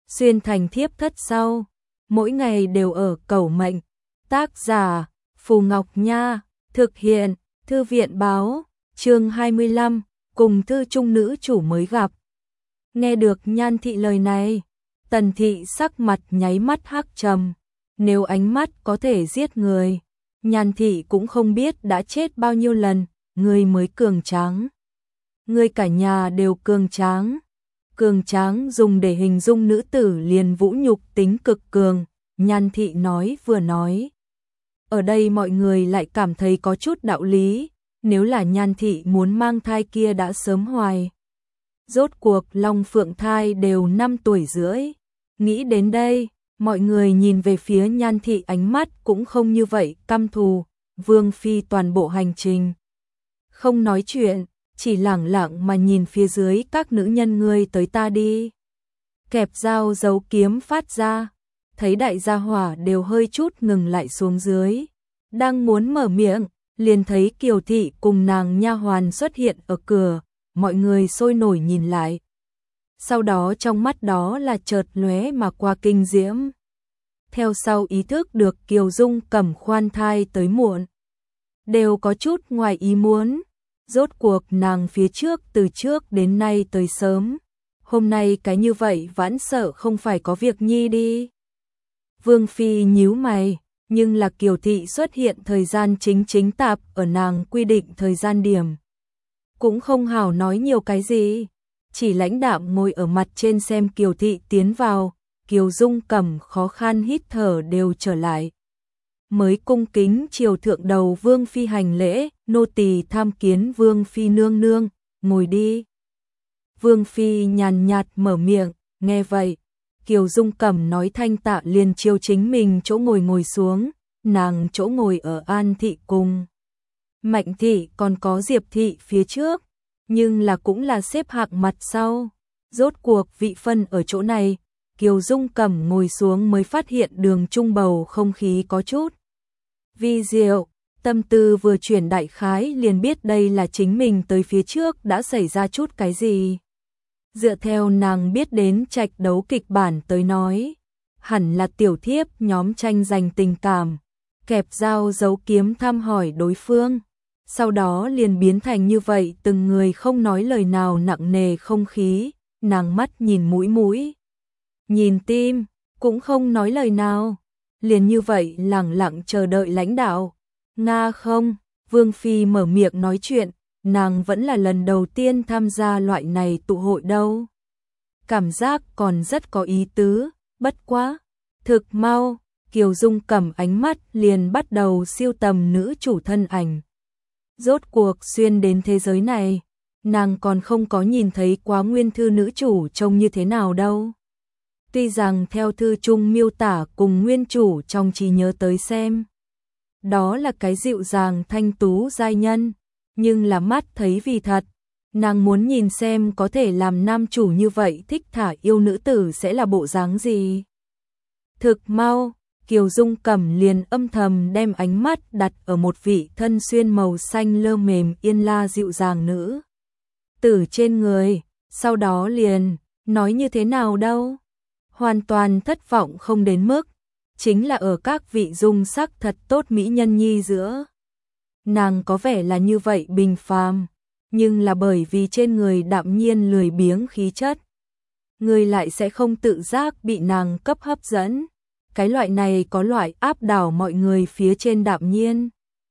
xuyên thành thiếp thất sau, mỗi ngày đều ở cầu mệnh. Tác giả Phù Ngọc Nha, thực hiện Thư viện báo, chương 25, cùng thư trung nữ chủ mới gặp. Nghe được Nhan Thị lời này, Tần Thị sắc mặt nháy mắt hắc trầm, nếu ánh mắt có thể giết người, Nhan Thị cũng không biết đã chết bao nhiêu lần, người mới cường tráng. Người cả nhà đều cường tráng dùng để hình dung nữ tử liền vũ nhục tính cực cường, Nhan Thị nói vừa nói. Ở đây mọi người lại cảm thấy có chút đạo lý, nếu là Nhan Thị muốn mang thai kia đã sớm hoài. Rốt cuộc Long Phượng thai đều 5 tuổi rưỡi. Nghĩ đến đây, mọi người nhìn về phía Nhan Thị ánh mắt cũng không như vậy căm thù. Vương Phi toàn bộ hành trình không nói chuyện, chỉ lẳng lặng mà nhìn phía dưới các nữ nhân, ngươi tới ta đi. Kẹp dao giấu kiếm phát ra, thấy đại gia hỏa đều hơi chút ngừng lại xuống dưới. Đang muốn mở miệng, liền thấy Kiều Thị cùng nàng nha hoàn xuất hiện ở cửa, mọi người sôi nổi nhìn lại. Sau đó trong mắt đó là chợt lóe mà qua kinh diễm. Theo sau ý thức được Kiều Dung Cẩm khoan thai tới muộn, đều có chút ngoài ý muốn. Rốt cuộc nàng phía trước từ trước đến nay tới sớm, hôm nay cái như vậy vẫn sợ không phải có việc nhi đi. Vương Phi nhíu mày, nhưng là Kiều Thị xuất hiện thời gian chính tạp ở nàng quy định thời gian điểm. Cũng không hảo nói nhiều cái gì, chỉ lãnh đạm ngồi ở mặt trên xem Kiều Thị tiến vào. Kiều Dung Cẩm khó khăn hít thở đều trở lại, mới cung kính triều thượng đầu Vương Phi hành lễ, nô tỳ tham kiến Vương Phi nương nương, ngồi đi. Vương Phi nhàn nhạt mở miệng, nghe vậy, Kiều Dung Cẩm nói thanh tạ liền chiêu chính mình chỗ ngồi xuống, nàng chỗ ngồi ở An Thị cùng Mạnh Thị còn có Diệp Thị phía trước, nhưng là cũng là xếp hạng mặt sau. Rốt cuộc vị phân ở chỗ này, Kiều Dung Cẩm ngồi xuống mới phát hiện đường trung bầu không khí có chút vi diệu, tâm tư vừa chuyển đại khái liền biết đây là chính mình tới phía trước đã xảy ra chút cái gì. Dựa theo nàng biết đến trạch đấu kịch bản tới nói, hẳn là tiểu thiếp nhóm tranh giành tình cảm, kẹp dao giấu kiếm thăm hỏi đối phương, sau đó liền biến thành như vậy, từng người không nói lời nào, nặng nề không khí. Nàng mắt nhìn mũi nhìn tim, cũng không nói lời nào, liền như vậy lẳng lặng chờ đợi lãnh đạo. Nga không, Vương Phi mở miệng nói chuyện, nàng vẫn là lần đầu tiên tham gia loại này tụ hội đâu. Cảm giác còn rất có ý tứ, bất quá. Thực mau, Kiều Dung Cẩm ánh mắt liền bắt đầu siêu tầm nữ chủ thân ảnh. Rốt cuộc xuyên đến thế giới này, nàng còn không có nhìn thấy quá nguyên thư nữ chủ trông như thế nào đâu. Tuy rằng theo thư chung miêu tả cùng nguyên chủ trong trí nhớ tới xem, đó là cái dịu dàng thanh tú giai nhân, nhưng là mắt thấy vì thật, nàng muốn nhìn xem có thể làm nam chủ như vậy thích thả yêu nữ tử sẽ là bộ dáng gì. Thực mau, Kiều Dung Cẩm liền âm thầm đem ánh mắt đặt ở một vị thân xuyên màu xanh lơ mềm yên la dịu dàng nữ tử trên người, sau đó liền, nói như thế nào đâu. Hoàn toàn thất vọng không đến mức, chính là ở các vị dung sắc thật tốt mỹ nhân nhi giữa. Nàng có vẻ là như vậy bình phàm, nhưng là bởi vì trên người đạm nhiên lười biếng khí chất, người lại sẽ không tự giác bị nàng cấp hấp dẫn. Cái loại này có loại áp đảo mọi người phía trên đạm nhiên,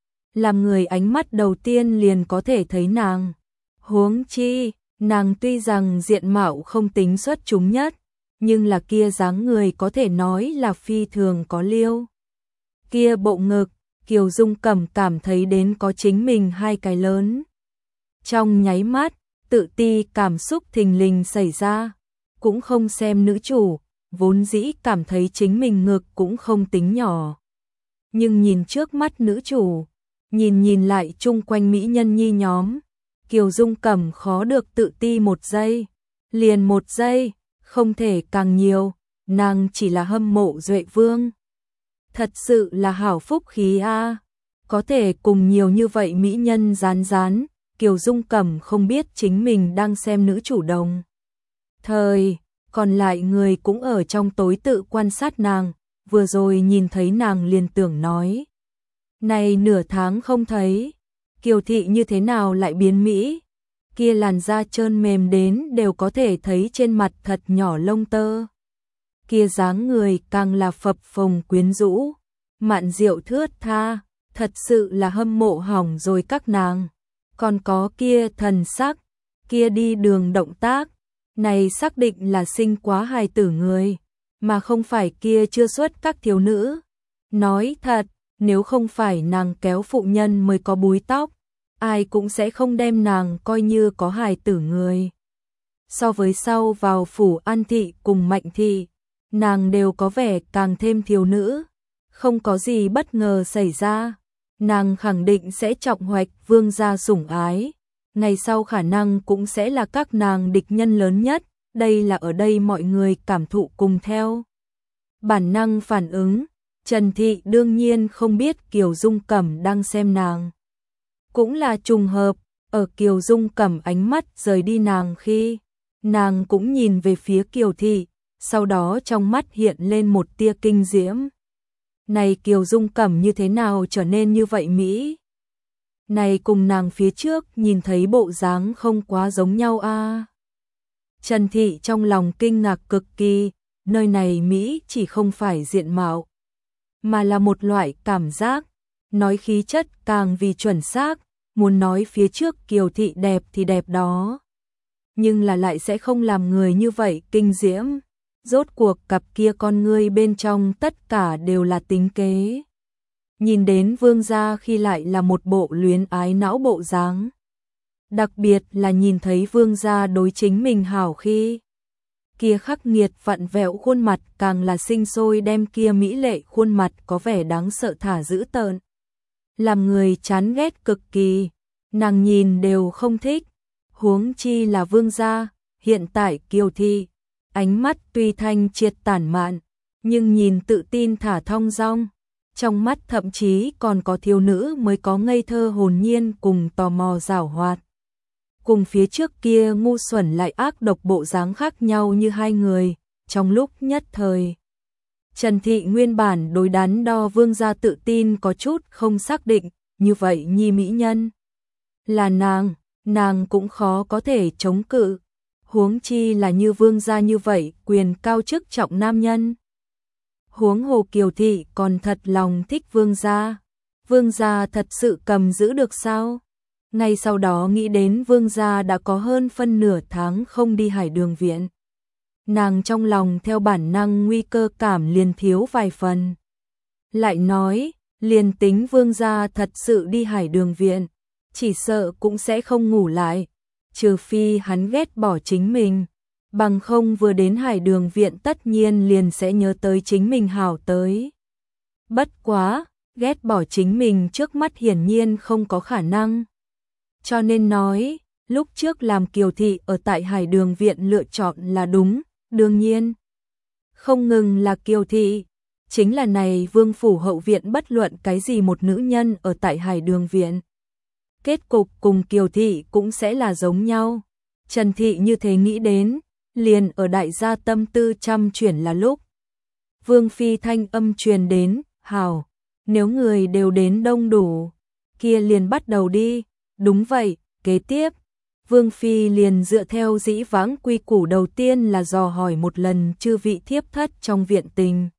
làm người ánh mắt đầu tiên liền có thể thấy nàng. Huống chi, nàng tuy rằng diện mạo không tính xuất chúng nhất, nhưng là kia dáng người có thể nói là phi thường có liêu. Kia bộ ngực, Kiều Dung Cẩm cảm thấy đến có chính mình hai cái lớn. Trong nháy mắt, tự ti cảm xúc thình lình xảy ra, cũng không xem nữ chủ, vốn dĩ cảm thấy chính mình ngực cũng không tính nhỏ. Nhưng nhìn trước mắt nữ chủ, nhìn lại chung quanh mỹ nhân nhi nhóm, Kiều Dung Cẩm khó được tự ti một giây, liền một giây, không thể càng nhiều, nàng chỉ là hâm mộ Duệ Vương. Thật sự là hảo phúc khí a, có thể cùng nhiều như vậy mỹ nhân rán, Kiều Dung Cẩm không biết chính mình đang xem nữ chủ đồng thời còn lại người cũng ở trong tối tự quan sát nàng, vừa rồi nhìn thấy nàng liền tưởng nói. Này nửa tháng không thấy, Kiều Thị như thế nào lại biến mỹ, kia làn da trơn mềm đến đều có thể thấy trên mặt thật nhỏ lông tơ. Kia dáng người càng là phập phồng quyến rũ, mạn diệu thướt tha, thật sự là hâm mộ hỏng rồi các nàng. Còn có kia thần sắc, kia đi đường động tác, này xác định là sinh quá hài tử người, mà không phải kia chưa xuất các thiếu nữ. Nói thật, nếu không phải nàng kéo phụ nhân mới có búi tóc, ai cũng sẽ không đem nàng coi như có hài tử người. So với sau vào phủ An Thị cùng Mạnh Thị, nàng đều có vẻ càng thêm thiếu nữ, không có gì bất ngờ xảy ra. Nàng khẳng định sẽ trọng hoạch vương gia sủng ái, ngày sau khả năng cũng sẽ là các nàng địch nhân lớn nhất, đây là ở đây mọi người cảm thụ cùng theo. Bản năng phản ứng, Trần Thị đương nhiên không biết Kiều Dung Cẩm đang xem nàng. Cũng là trùng hợp, ở Kiều Dung Cẩm ánh mắt rời đi nàng khi, nàng cũng nhìn về phía Kiều Thị, sau đó trong mắt hiện lên một tia kinh diễm. Này Kiều Dung Cẩm như thế nào trở nên như vậy Mỹ? Này cùng nàng phía trước nhìn thấy bộ dáng không quá giống nhau a. Trần Thị trong lòng kinh ngạc cực kỳ, nơi này Mỹ chỉ không phải diện mạo, mà là một loại cảm giác, nói khí chất càng vì chuẩn xác, muốn nói phía trước Kiều Thị đẹp thì đẹp đó. Nhưng là lại sẽ không làm người như vậy kinh diễm. Rốt cuộc cặp kia con ngươi bên trong tất cả đều là tính kế. Nhìn đến vương gia khi lại là một bộ luyến ái não bộ dáng. Đặc biệt là nhìn thấy vương gia đối chính mình hảo khi. Kia khắc nghiệt vặn vẹo khuôn mặt càng là sinh sôi đem kia mỹ lệ khuôn mặt có vẻ đáng sợ thả dữ tợn. Làm người chán ghét cực kỳ, nàng nhìn đều không thích. Huống chi là vương gia, hiện tại Kiều Thị. Ánh mắt tuy thanh triệt tản mạn, nhưng nhìn tự tin thả thong dong, trong mắt thậm chí còn có thiếu nữ mới có ngây thơ hồn nhiên cùng tò mò giảo hoạt. Cùng phía trước kia ngu xuẩn lại ác độc bộ dáng khác nhau như hai người, trong lúc nhất thời. Trần Thị nguyên bản đối đắn đo vương gia tự tin có chút không xác định, như vậy nhi mỹ nhân. Là nàng cũng khó có thể chống cự. Huống chi là như vương gia như vậy, quyền cao chức trọng nam nhân. Huống hồ Kiều Thị còn thật lòng thích vương gia. Vương gia thật sự cầm giữ được sao? Ngay sau đó nghĩ đến vương gia đã có hơn phân nửa tháng không đi Hải Đường viện. Nàng trong lòng theo bản năng nguy cơ cảm liền thiếu vài phần. Lại nói, liền tính vương gia thật sự đi Hải Đường viện, chỉ sợ cũng sẽ không ngủ lại. Trừ phi hắn ghét bỏ chính mình, bằng không vừa đến Hải Đường viện tất nhiên liền sẽ nhớ tới chính mình hảo tới. Bất quá, ghét bỏ chính mình trước mắt hiển nhiên không có khả năng. Cho nên nói, lúc trước làm Kiều Thị ở tại Hải Đường viện lựa chọn là đúng, đương nhiên. Không ngừng là Kiều Thị, chính là này vương phủ hậu viện bất luận cái gì một nữ nhân ở tại Hải Đường viện. Kết cục cùng Kiều Thị cũng sẽ là giống nhau. Trần Thị như thế nghĩ đến, liền ở đại gia tâm tư trăm chuyển là lúc. Vương phi thanh âm truyền đến, hảo, nếu người đều đến đông đủ, kia liền bắt đầu đi. Đúng vậy, kế tiếp, Vương phi liền dựa theo dĩ vãng quy củ đầu tiên là dò hỏi một lần chư vị thiếp thất trong viện tình.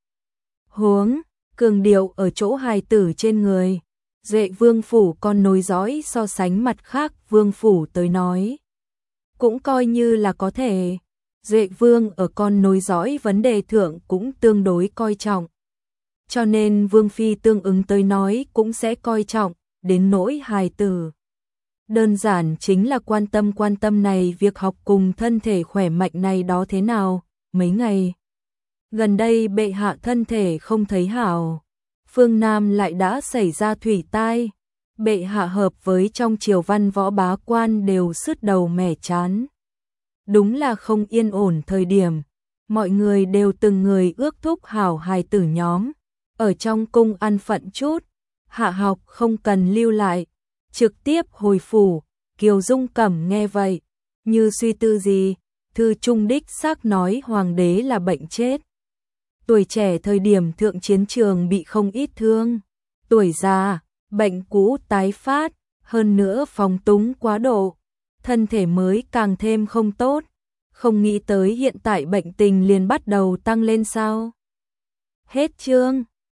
Huống, cường điệu ở chỗ hài tử trên người. Duệ vương phủ con nối dõi so sánh mặt khác vương phủ tới nói. Cũng coi như là có thể. Duệ vương ở con nối dõi vấn đề thượng cũng tương đối coi trọng. Cho nên vương phi tương ứng tới nói cũng sẽ coi trọng, đến nỗi hài tử. Đơn giản chính là quan tâm này việc học cùng thân thể khỏe mạnh này đó thế nào, mấy ngày. Gần đây bệ hạ thân thể không thấy hảo. Phương Nam lại đã xảy ra thủy tai, bệ hạ hợp với trong triều văn võ bá quan đều sứt đầu mẻ chán. Đúng là không yên ổn thời điểm, mọi người đều từng người ước thúc hảo hài tử nhóm, ở trong cung ăn phận chút, hạ học không cần lưu lại, trực tiếp hồi phủ. Kiều Dung Cẩm nghe vậy, như suy tư gì, thư trung đích xác nói hoàng đế là bệnh chết. Tuổi trẻ thời điểm thượng chiến trường bị không ít thương, tuổi già, bệnh cũ tái phát, hơn nữa phóng túng quá độ, thân thể mới càng thêm không tốt, không nghĩ tới hiện tại bệnh tình liền bắt đầu tăng lên sao. Hết chương.